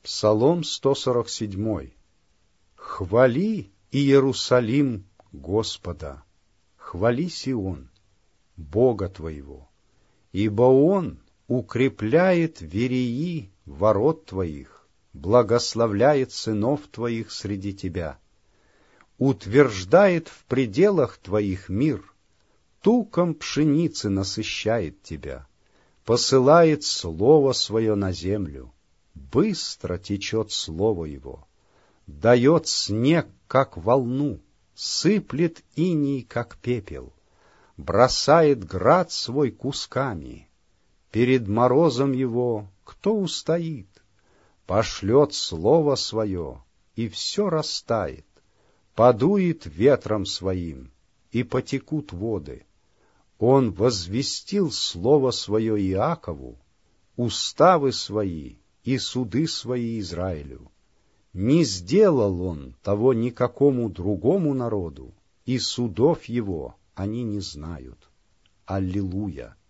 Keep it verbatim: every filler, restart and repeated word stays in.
Псалом сто сорок семь. Хвали, Иерусалим, Господа, хвали Сион, Бога твоего, ибо Он укрепляет вереи ворот твоих, благословляет сынов твоих среди тебя, утверждает в пределах твоих мир, туком пшеницы насыщает тебя, посылает слово свое на землю, быстро течет слово его, дает снег, как волну, сыплет иней, как пепел, бросает град свой кусками. Перед морозом его кто устоит? Пошлет слово свое, и все растает, подует ветром своим, и потекут воды. Он возвестил слово свое Иакову, уставы свои и суды свои Израилю. Не сделал он того никакому другому народу, и судов его они не знают. Аллилуйя!